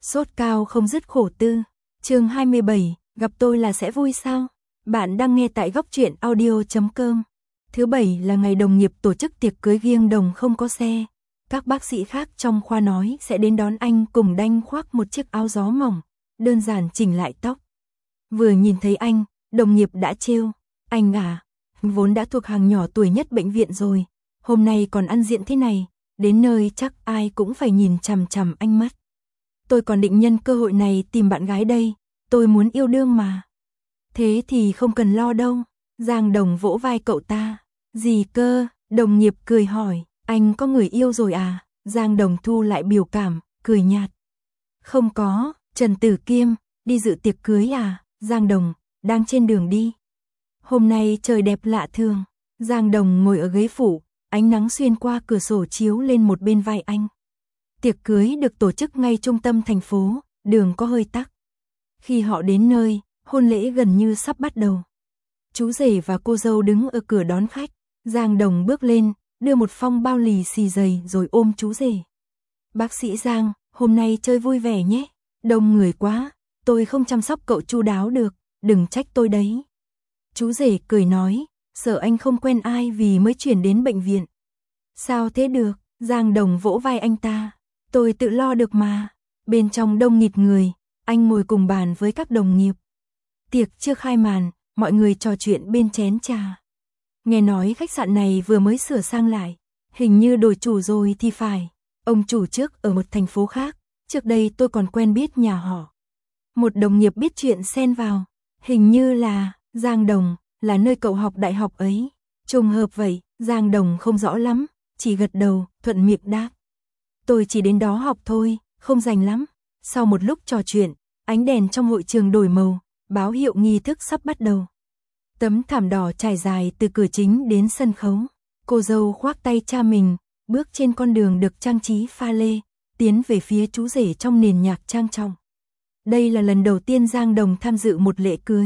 Sốt cao không dứt khổ tư. Chương 27, gặp tôi là sẽ vui sao? Bạn đang nghe tại góc truyện audio.com. Thứ bảy là ngày đồng nghiệp tổ chức tiệc cưới riêng đồng không có xe. Các bác sĩ khác trong khoa nói sẽ đến đón anh cùng đanh khoác một chiếc áo gió mỏng, đơn giản chỉnh lại tóc. Vừa nhìn thấy anh, đồng nghiệp đã trêu, anh à, vốn đã thuộc hàng nhỏ tuổi nhất bệnh viện rồi, hôm nay còn ăn diện thế này, đến nơi chắc ai cũng phải nhìn chằm chằm anh mất. Tôi còn định nhân cơ hội này tìm bạn gái đây, tôi muốn yêu đương mà. Thế thì không cần lo đâu, Giang Đồng vỗ vai cậu ta. Gì cơ? Đồng nghiệp cười hỏi, anh có người yêu rồi à? Giang Đồng thu lại biểu cảm, cười nhạt. Không có, Trần Tử Kiêm, đi dự tiệc cưới à? Giang Đồng, đang trên đường đi. Hôm nay trời đẹp lạ thường. Giang Đồng ngồi ở ghế phụ, ánh nắng xuyên qua cửa sổ chiếu lên một bên vai anh. Tiệc cưới được tổ chức ngay trung tâm thành phố, đường có hơi tắc. Khi họ đến nơi, hôn lễ gần như sắp bắt đầu. Chú rể và cô dâu đứng ở cửa đón khách. Giang Đồng bước lên, đưa một phong bao lì xì dày rồi ôm chú rể. Bác sĩ Giang, hôm nay chơi vui vẻ nhé. Đông người quá, tôi không chăm sóc cậu chu đáo được, đừng trách tôi đấy. Chú rể cười nói, sợ anh không quen ai vì mới chuyển đến bệnh viện. Sao thế được? Giang Đồng vỗ vai anh ta. Tôi tự lo được mà. Bên trong đông nghịt người, anh ngồi cùng bàn với các đồng nghiệp. Tiệc chưa khai màn, mọi người trò chuyện bên chén trà. Nghe nói khách sạn này vừa mới sửa sang lại, hình như đổi chủ rồi thì phải. Ông chủ trước ở một thành phố khác, trước đây tôi còn quen biết nhà họ. Một đồng nghiệp biết chuyện xen vào, hình như là Giang Đồng, là nơi cậu học đại học ấy. Trùng hợp vậy, Giang Đồng không rõ lắm, chỉ gật đầu, thuận miệng đáp. Tôi chỉ đến đó học thôi, không rành lắm. Sau một lúc trò chuyện, ánh đèn trong hội trường đổi màu, báo hiệu nghi thức sắp bắt đầu. Tấm thảm đỏ trải dài từ cửa chính đến sân khấu. Cô dâu khoác tay cha mình, bước trên con đường được trang trí pha lê, tiến về phía chú rể trong nền nhạc trang trọng. Đây là lần đầu tiên Giang Đồng tham dự một lễ cưới.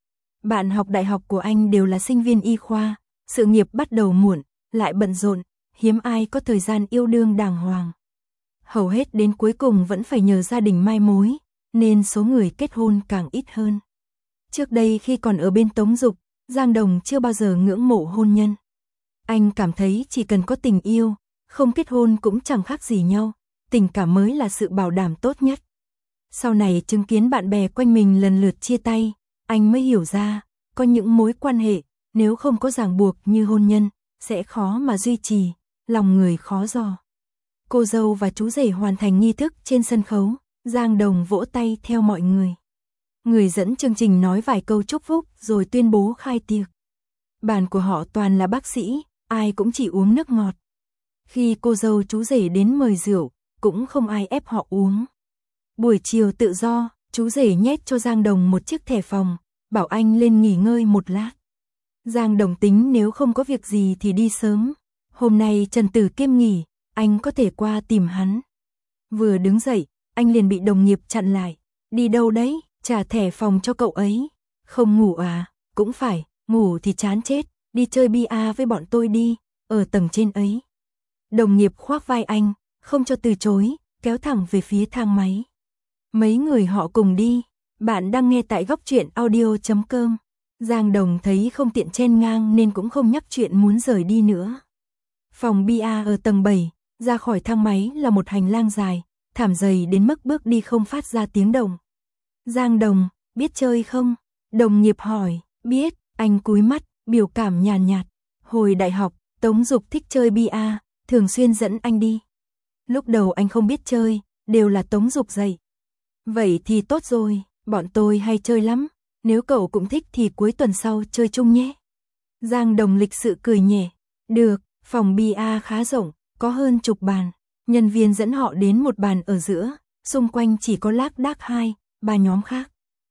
Bạn học đại học của anh đều là sinh viên y khoa, sự nghiệp bắt đầu muộn, lại bận rộn, hiếm ai có thời gian yêu đương đàng hoàng. Hầu hết đến cuối cùng vẫn phải nhờ gia đình mai mối, nên số người kết hôn càng ít hơn. Trước đây khi còn ở bên Tống Dục, Giang Đồng chưa bao giờ ngưỡng mộ hôn nhân. Anh cảm thấy chỉ cần có tình yêu, không kết hôn cũng chẳng khác gì nhau, tình cảm mới là sự bảo đảm tốt nhất. Sau này chứng kiến bạn bè quanh mình lần lượt chia tay, anh mới hiểu ra, có những mối quan hệ, nếu không có ràng buộc như hôn nhân, sẽ khó mà duy trì, lòng người khó dò. Cô dâu và chú rể hoàn thành nghi thức trên sân khấu, Giang Đồng vỗ tay theo mọi người. Người dẫn chương trình nói vài câu chúc phúc rồi tuyên bố khai tiệc. Bàn của họ toàn là bác sĩ, ai cũng chỉ uống nước ngọt. Khi cô dâu chú rể đến mời rượu, cũng không ai ép họ uống. Buổi chiều tự do, chú rể nhét cho Giang Đồng một chiếc thẻ phòng, bảo anh lên nghỉ ngơi một lát. Giang Đồng tính nếu không có việc gì thì đi sớm. Hôm nay Trần Tử Kiêm nghỉ, anh có thể qua tìm hắn. Vừa đứng dậy, anh liền bị đồng nghiệp chặn lại. Đi đâu đấy? Trả thẻ phòng cho cậu ấy. Không ngủ à? Cũng phải, ngủ thì chán chết, đi chơi bia với bọn tôi đi, ở tầng trên ấy. Đồng nghiệp khoác vai anh, không cho từ chối, kéo thẳng về phía thang máy. Mấy người họ cùng đi. Bạn đang nghe tại góc truyện audio.com. Giang Đồng thấy không tiện chen ngang nên cũng không nhắc chuyện muốn rời đi nữa. Phòng bia ở tầng 7, ra khỏi thang máy là một hành lang dài, thảm dày đến mức bước đi không phát ra tiếng động. Giang Đồng, biết chơi không? Đồng nghiệp hỏi, biết, anh cúi mắt, biểu cảm nhàn nhạt. Hồi đại học, Tống Dục thích chơi bia, thường xuyên dẫn anh đi. Lúc đầu anh không biết chơi, đều là Tống Dục dạy. Vậy thì tốt rồi, bọn tôi hay chơi lắm, nếu cậu cũng thích thì cuối tuần sau chơi chung nhé. Giang Đồng lịch sự cười nhẹ, được, phòng bia khá rộng, có hơn chục bàn. Nhân viên dẫn họ đến một bàn ở giữa, xung quanh chỉ có lác đác 2-3 nhóm khác.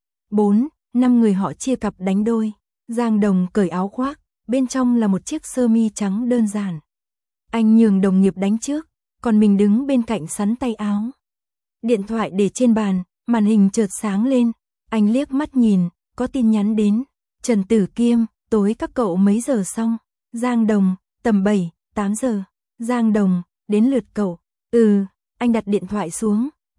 4-5 người họ chia cặp đánh đôi. Giang Đồng cởi áo khoác, bên trong là một chiếc sơ mi trắng đơn giản. Anh nhường đồng nghiệp đánh trước, còn mình đứng bên cạnh sắn tay áo. Điện thoại để trên bàn, màn hình chợt sáng lên. Anh liếc mắt nhìn, có tin nhắn đến. Trần Tử Kiêm, tối các cậu mấy giờ xong? Giang Đồng, tầm 7-8 giờ. Giang Đồng, đến lượt cậu. Anh đặt điện thoại xuống,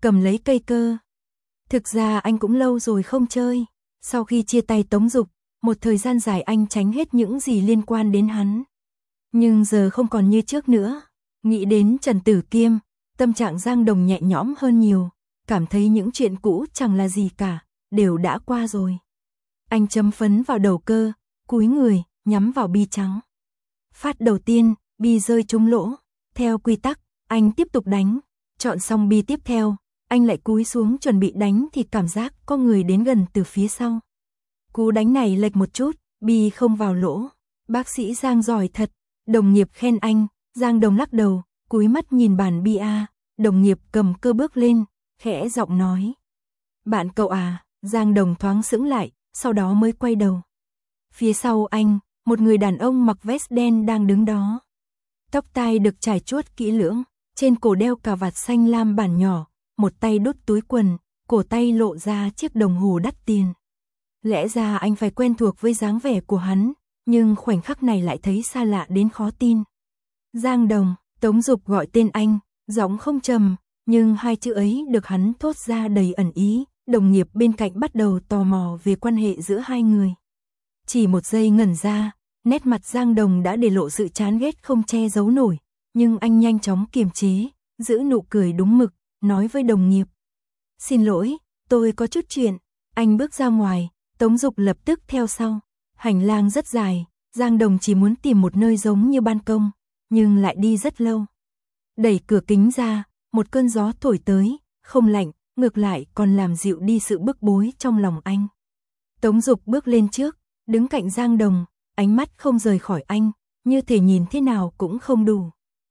cầm lấy cây cơ. Thực ra anh cũng lâu rồi không chơi. Sau khi chia tay Tống Dục, một thời gian dài anh tránh hết những gì liên quan đến hắn. Nhưng giờ không còn như trước nữa. Nghĩ đến Trần Tử Kiêm, tâm trạng Giang Đồng nhẹ nhõm hơn nhiều, cảm thấy những chuyện cũ chẳng là gì cả, đều đã qua rồi. Anh chấm phấn vào đầu cơ, cúi người, nhắm vào bi trắng. Phát đầu tiên, bi rơi trúng lỗ. Theo quy tắc, anh tiếp tục đánh. Chọn xong bi tiếp theo, anh lại cúi xuống chuẩn bị đánh thì cảm giác có người đến gần từ phía sau. Cú đánh này lệch một chút, bi không vào lỗ. Bác sĩ Giang giỏi thật, đồng nghiệp khen anh. Giang Đồng lắc đầu, cúi mắt nhìn bàn bia. Đồng nghiệp cầm cơ bước lên, khẽ giọng nói. Bạn cậu à? Giang Đồng thoáng sững lại, sau đó mới quay đầu. Phía sau anh, một người đàn ông mặc vest đen đang đứng đó. Tóc tai được trải chuốt kỹ lưỡng, trên cổ đeo cà vạt xanh lam bản nhỏ, một tay đút túi quần, cổ tay lộ ra chiếc đồng hồ đắt tiền. Lẽ ra anh phải quen thuộc với dáng vẻ của hắn, nhưng khoảnh khắc này lại thấy xa lạ đến khó tin. Giang Đồng, Tống Dục gọi tên anh, giọng không trầm, nhưng hai chữ ấy được hắn thốt ra đầy ẩn ý. Đồng nghiệp bên cạnh bắt đầu tò mò về quan hệ giữa hai người. Chỉ một giây ngẩn ra, nét mặt Giang Đồng đã để lộ sự chán ghét không che giấu nổi, nhưng anh nhanh chóng kiềm chế, giữ nụ cười đúng mực, nói với đồng nghiệp. Xin lỗi, tôi có chút chuyện. Anh bước ra ngoài, Tống Dục lập tức theo sau. Hành lang rất dài, Giang Đồng chỉ muốn tìm một nơi giống như ban công, nhưng lại đi rất lâu. Đẩy cửa kính ra, một cơn gió thổi tới, không lạnh, ngược lại còn làm dịu đi sự bức bối trong lòng anh. Tống Dục bước lên trước, đứng cạnh Giang Đồng, ánh mắt không rời khỏi anh, như thể nhìn thế nào cũng không đủ.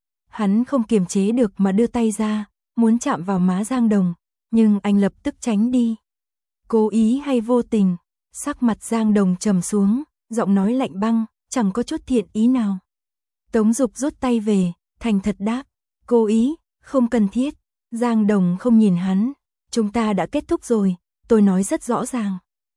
Hắn không kiềm chế được mà đưa tay ra, muốn chạm vào má Giang Đồng, nhưng anh lập tức tránh đi. Cố ý hay vô tình? Sắc mặt Giang Đồng trầm xuống, giọng nói lạnh băng, chẳng có chút thiện ý nào. Tống Dục rút tay về, thành thật đáp, cố ý, không cần thiết. Giang Đồng không nhìn hắn, chúng ta đã kết thúc rồi, tôi nói rất rõ ràng.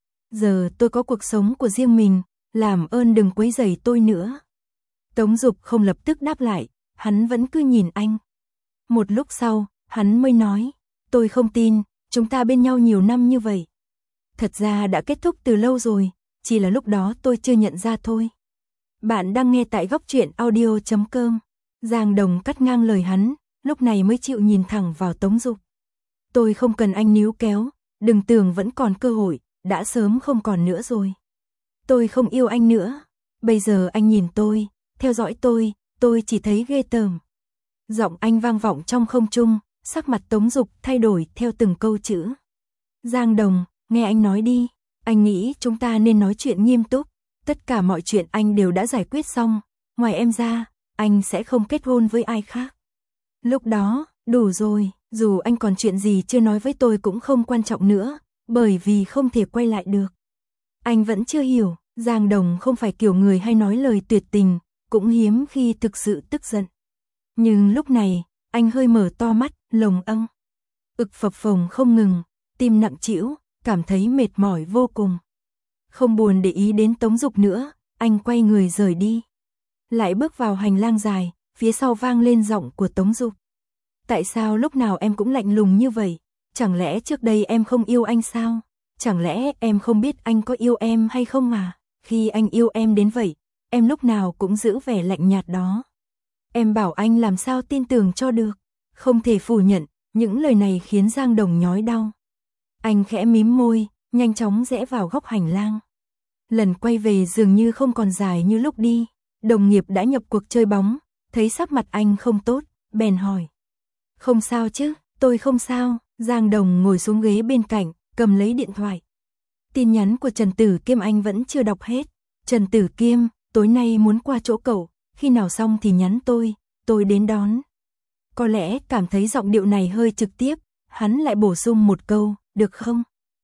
Giờ tôi có cuộc sống của riêng mình, làm ơn đừng quấy rầy tôi nữa. Tống Dục không lập tức đáp lại, hắn vẫn cứ nhìn anh. Một lúc sau, hắn mới nói, tôi không tin, chúng ta bên nhau nhiều năm như vậy. Thật ra đã kết thúc từ lâu rồi, chỉ là lúc đó tôi chưa nhận ra thôi. Bạn đang nghe tại góc truyện audio.com. Giang Đồng cắt ngang lời hắn, lúc này mới chịu nhìn thẳng vào Tống Dục. Tôi không cần anh níu kéo, đừng tưởng vẫn còn cơ hội, đã sớm không còn nữa rồi. Tôi không yêu anh nữa, bây giờ anh nhìn tôi, theo dõi tôi chỉ thấy ghê tởm. Giọng anh vang vọng trong không trung, sắc mặt Tống Dục thay đổi theo từng câu chữ. Giang Đồng, nghe anh nói đi, anh nghĩ chúng ta nên nói chuyện nghiêm túc, tất cả mọi chuyện anh đều đã giải quyết xong, ngoài em ra, anh sẽ không kết hôn với ai khác. Lúc đó, đủ rồi, dù anh còn chuyện gì chưa nói với tôi cũng không quan trọng nữa, bởi vì không thể quay lại được. Anh vẫn chưa hiểu, Giang Đồng không phải kiểu người hay nói lời tuyệt tình, cũng hiếm khi thực sự tức giận. Nhưng lúc này, anh hơi mở to mắt, lồng âng. Ực phập phồng không ngừng, tim nặng trĩu, cảm thấy mệt mỏi vô cùng. Không buồn để ý đến Tống Dục nữa, anh quay người rời đi. Lại bước vào hành lang dài, phía sau vang lên giọng của Tống Dục. Tại sao lúc nào em cũng lạnh lùng như vậy? Chẳng lẽ trước đây em không yêu anh sao? Chẳng lẽ em không biết anh có yêu em hay không à? Khi anh yêu em đến vậy, em lúc nào cũng giữ vẻ lạnh nhạt đó. Em bảo anh làm sao tin tưởng cho được. Không thể phủ nhận, những lời này khiến Giang Đồng nhói đau. Anh khẽ mím môi, nhanh chóng rẽ vào góc hành lang. Lần quay về dường như không còn dài như lúc đi. Đồng nghiệp đã nhập cuộc chơi bóng, thấy sắc mặt anh không tốt, bèn hỏi. Không sao chứ, tôi không sao. Giang Đồng ngồi xuống ghế bên cạnh, cầm lấy điện thoại. Tin nhắn của Trần Tử Kiêm anh vẫn chưa đọc hết. Trần Tử Kiêm, tối nay muốn qua chỗ cậu, khi nào xong thì nhắn tôi đến đón. Có lẽ cảm thấy giọng điệu này hơi trực tiếp, hắn lại bổ sung một câu, được không?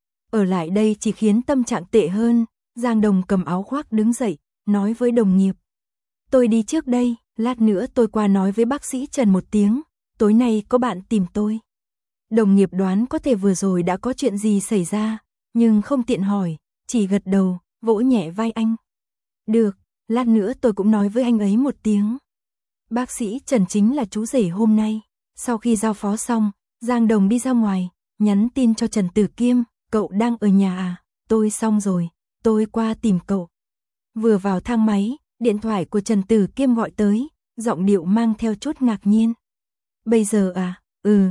Ở lại đây chỉ khiến tâm trạng tệ hơn. Giang Đồng cầm áo khoác đứng dậy, nói với đồng nghiệp. Tôi đi trước đây, lát nữa tôi qua nói với bác sĩ Trần một tiếng, tối nay có bạn tìm tôi. Đồng nghiệp đoán có thể vừa rồi đã có chuyện gì xảy ra, nhưng không tiện hỏi, chỉ gật đầu, vỗ nhẹ vai anh. Được, lát nữa tôi cũng nói với anh ấy một tiếng. Bác sĩ Trần chính là chú rể hôm nay. Sau khi giao phó xong, Giang Đồng đi ra ngoài, nhắn tin cho Trần Tử Kiêm, cậu đang ở nhà à? Tôi xong rồi, tôi qua tìm cậu. Vừa vào thang máy, điện thoại của Trần Tử Kiêm gọi tới, giọng điệu mang theo chút ngạc nhiên. Bây giờ à?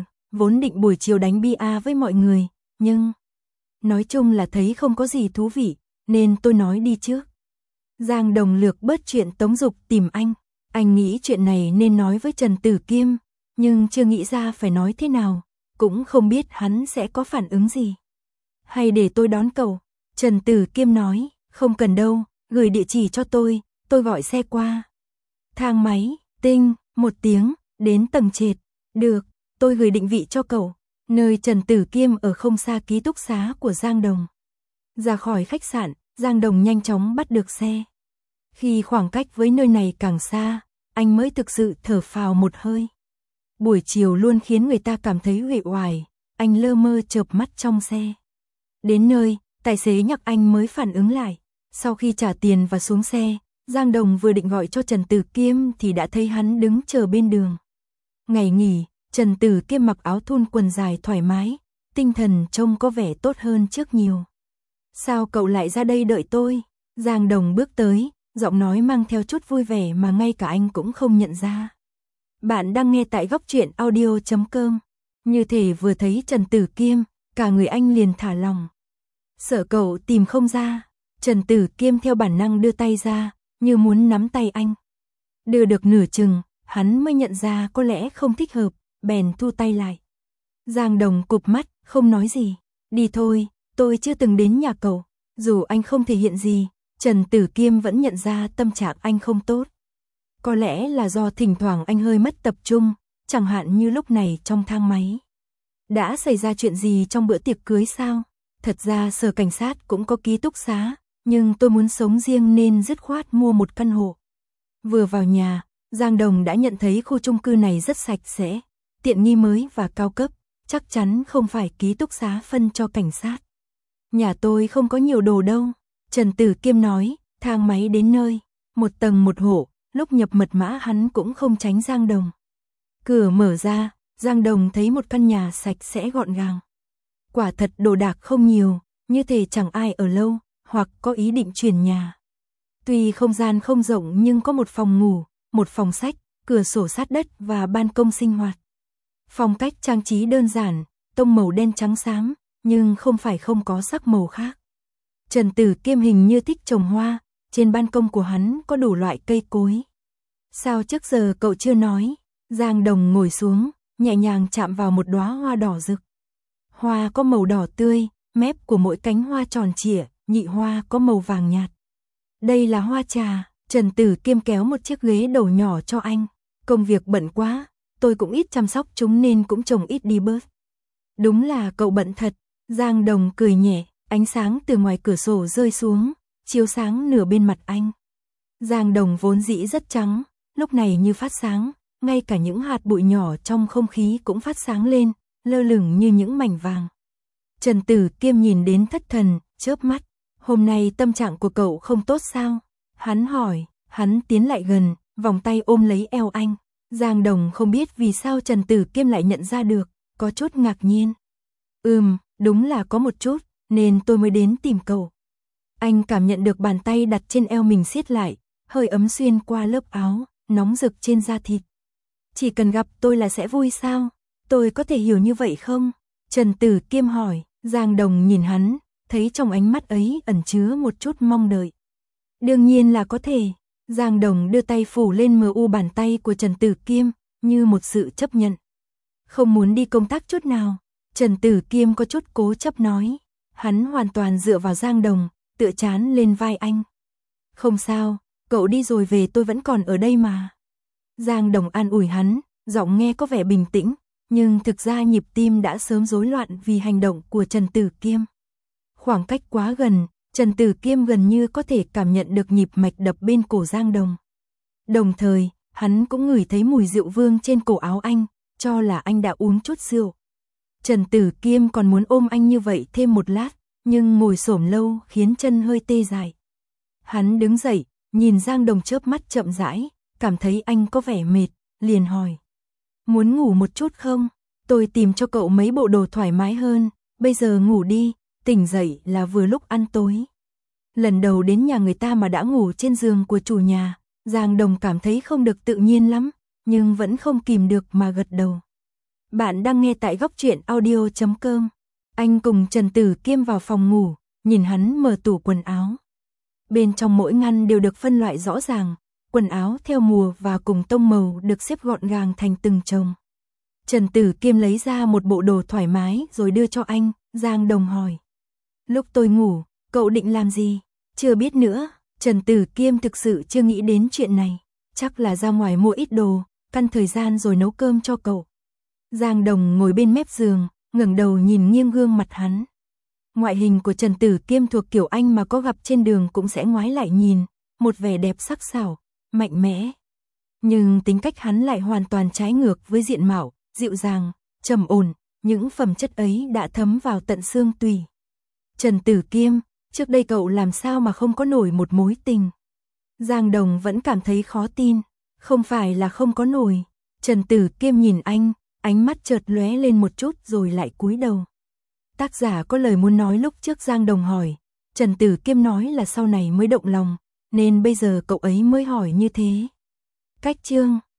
Vốn định buổi chiều đánh bia với mọi người, nhưng nói chung là thấy không có gì thú vị, nên tôi nói đi trước. Giang Đồng lược bớt chuyện Tống Dục tìm anh nghĩ chuyện này nên nói với Trần Tử Kiêm, nhưng chưa nghĩ ra phải nói thế nào, cũng không biết hắn sẽ có phản ứng gì. Hay để tôi đón cậu? Trần Tử Kiêm nói, không cần đâu, gửi địa chỉ cho tôi gọi xe qua. Thang máy, tinh, 1 tiếng, đến tầng trệt. Được, tôi gửi định vị cho cậu. Nơi Trần Tử Kiêm ở không xa ký túc xá của Giang Đồng. Ra khỏi khách sạn, Giang Đồng nhanh chóng bắt được xe. Khi khoảng cách với nơi này càng xa, anh mới thực sự thở phào một hơi. Buổi chiều luôn khiến người ta cảm thấy uể oải, anh lơ mơ chợp mắt trong xe. Đến nơi, tài xế nhắc anh mới phản ứng lại. Sau khi trả tiền và xuống xe, Giang Đồng vừa định gọi cho Trần Tử Kiêm thì đã thấy hắn đứng chờ bên đường. Ngày nghỉ, Trần Tử Kiêm mặc áo thun quần dài thoải mái, tinh thần trông có vẻ tốt hơn trước nhiều. Sao cậu lại ra đây đợi tôi? Giang Đồng bước tới, giọng nói mang theo chút vui vẻ mà ngay cả anh cũng không nhận ra. Bạn đang nghe tại góc truyện audio.com. Như thể vừa thấy Trần Tử Kiêm, cả người anh liền thả lỏng. Sợ cậu tìm không ra, Trần Tử Kiêm theo bản năng đưa tay ra, như muốn nắm tay anh. Đưa được nửa chừng, hắn mới nhận ra có lẽ không thích hợp, bèn thu tay lại. Giang Đồng cụp mắt, không nói gì. Đi thôi, tôi chưa từng đến nhà cậu. Dù anh không thể hiện gì, Trần Tử Kiêm vẫn nhận ra tâm trạng anh không tốt. Có lẽ là do thỉnh thoảng anh hơi mất tập trung, chẳng hạn như lúc này trong thang máy. Đã xảy ra chuyện gì trong bữa tiệc cưới sao? Thật ra sở cảnh sát cũng có ký túc xá, nhưng tôi muốn sống riêng nên dứt khoát mua một căn hộ. Vừa vào nhà, Giang Đồng đã nhận thấy khu chung cư này rất sạch sẽ, tiện nghi mới và cao cấp, chắc chắn không phải ký túc xá phân cho cảnh sát. Nhà tôi không có nhiều đồ đâu, Trần Tử Kiêm nói, thang máy đến nơi, 1 tầng 1 hộ, lúc nhập mật mã hắn cũng không tránh Giang Đồng. Cửa mở ra, Giang Đồng thấy một căn nhà sạch sẽ gọn gàng. Quả thật đồ đạc không nhiều, như thể chẳng ai ở lâu, hoặc có ý định chuyển nhà. Tuy không gian không rộng nhưng có một phòng ngủ, một phòng sách, cửa sổ sát đất và ban công sinh hoạt. Phong cách trang trí đơn giản, tông màu đen trắng xám, nhưng không phải không có sắc màu khác. Trần Tử Kiêm hình như thích trồng hoa, trên ban công của hắn có đủ loại cây cối. Sao trước giờ cậu chưa nói? Giang Đồng ngồi xuống, nhẹ nhàng chạm vào một đóa hoa đỏ rực. Hoa có màu đỏ tươi, mép của mỗi cánh hoa tròn trịa, nhị hoa có màu vàng nhạt. Đây là hoa trà, Trần Tử Kiêm kéo một chiếc ghế đầu nhỏ cho anh. Công việc bận quá, tôi cũng ít chăm sóc chúng nên cũng trồng ít đi bớt. Đúng là cậu bận thật, Giang Đồng cười nhẹ, ánh sáng từ ngoài cửa sổ rơi xuống, chiếu sáng nửa bên mặt anh. Giang Đồng vốn dĩ rất trắng, lúc này như phát sáng, ngay cả những hạt bụi nhỏ trong không khí cũng phát sáng lên, lơ lửng như những mảnh vàng. Trần Tử Kiêm nhìn đến thất thần, chớp mắt, hôm nay tâm trạng của cậu không tốt sao? Hắn hỏi, hắn tiến lại gần, vòng tay ôm lấy eo anh. Giang Đồng không biết vì sao Trần Tử Kiêm lại nhận ra được, có chút ngạc nhiên. Đúng là có một chút, nên tôi mới đến tìm cậu. Anh cảm nhận được bàn tay đặt trên eo mình siết lại, hơi ấm xuyên qua lớp áo, nóng rực trên da thịt. Chỉ cần gặp tôi là sẽ vui sao? Tôi có thể hiểu như vậy không? Trần Tử Kiêm hỏi, Giang Đồng nhìn hắn, thấy trong ánh mắt ấy ẩn chứa một chút mong đợi. Đương nhiên là có thể. Giang Đồng đưa tay phủ lên mờ u bàn tay của Trần Tử Kiêm, như một sự chấp nhận. Không muốn đi công tác chút nào, Trần Tử Kiêm có chút cố chấp nói. Hắn hoàn toàn dựa vào Giang Đồng, tựa trán lên vai anh. Không sao, cậu đi rồi về tôi vẫn còn ở đây mà. Giang Đồng an ủi hắn, giọng nghe có vẻ bình tĩnh, nhưng thực ra nhịp tim đã sớm rối loạn vì hành động của Trần Tử Kiêm. Khoảng cách quá gần, Trần Tử Kiêm gần như có thể cảm nhận được nhịp mạch đập bên cổ Giang Đồng. Đồng thời, hắn cũng ngửi thấy mùi rượu vương trên cổ áo anh, cho là anh đã uống chút rượu. Trần Tử Kiêm còn muốn ôm anh như vậy thêm một lát, nhưng ngồi xổm lâu khiến chân hơi tê dại. Hắn đứng dậy, nhìn Giang Đồng chớp mắt chậm rãi, cảm thấy anh có vẻ mệt, liền hỏi. Muốn ngủ một chút không? Tôi tìm cho cậu mấy bộ đồ thoải mái hơn, bây giờ ngủ đi, tỉnh dậy là vừa lúc ăn tối. Lần đầu đến nhà người ta mà đã ngủ trên giường của chủ nhà, Giang Đồng cảm thấy không được tự nhiên lắm, nhưng vẫn không kìm được mà gật đầu. Bạn đang nghe tại góc truyện audio.com. Anh cùng Trần Tử Kiêm vào phòng ngủ, nhìn hắn mở tủ quần áo. Bên trong mỗi ngăn đều được phân loại rõ ràng, quần áo theo mùa và cùng tông màu được xếp gọn gàng thành từng chồng. Trần Tử Kiêm lấy ra một bộ đồ thoải mái rồi đưa cho anh, Giang Đồng hỏi. Lúc tôi ngủ, cậu định làm gì? Chưa biết nữa, Trần Tử Kiêm thực sự chưa nghĩ đến chuyện này. Chắc là ra ngoài mua ít đồ, căn thời gian rồi nấu cơm cho cậu. Giang Đồng ngồi bên mép giường, ngẩng đầu nhìn nghiêng gương mặt hắn. Ngoại hình của Trần Tử Kiêm thuộc kiểu anh mà có gặp trên đường cũng sẽ ngoái lại nhìn, một vẻ đẹp sắc sảo, mạnh mẽ. Nhưng tính cách hắn lại hoàn toàn trái ngược với diện mạo, dịu dàng, trầm ổn, những phẩm chất ấy đã thấm vào tận xương tủy. Trần Tử Kiêm, trước đây cậu làm sao mà không có nổi một mối tình? Giang Đồng vẫn cảm thấy khó tin, không phải là không có nổi. Trần Tử Kiêm nhìn anh, ánh mắt chợt lóe lên một chút rồi lại cúi đầu. Tác giả có lời muốn nói lúc trước Giang Đồng hỏi, Trần Tử Kiêm nói là sau này mới động lòng, nên bây giờ cậu ấy mới hỏi như thế. Cách chương